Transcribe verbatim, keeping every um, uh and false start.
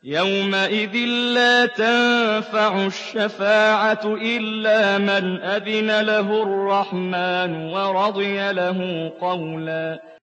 يَوْمَئِذٍ لَّا تَنفَعُ الشَّفَاعَةُ إِلَّا مَنْ أَذِنَ لَهُ الرَّحْمَٰنُ وَرَضِيَ لَهُ قَوْلًا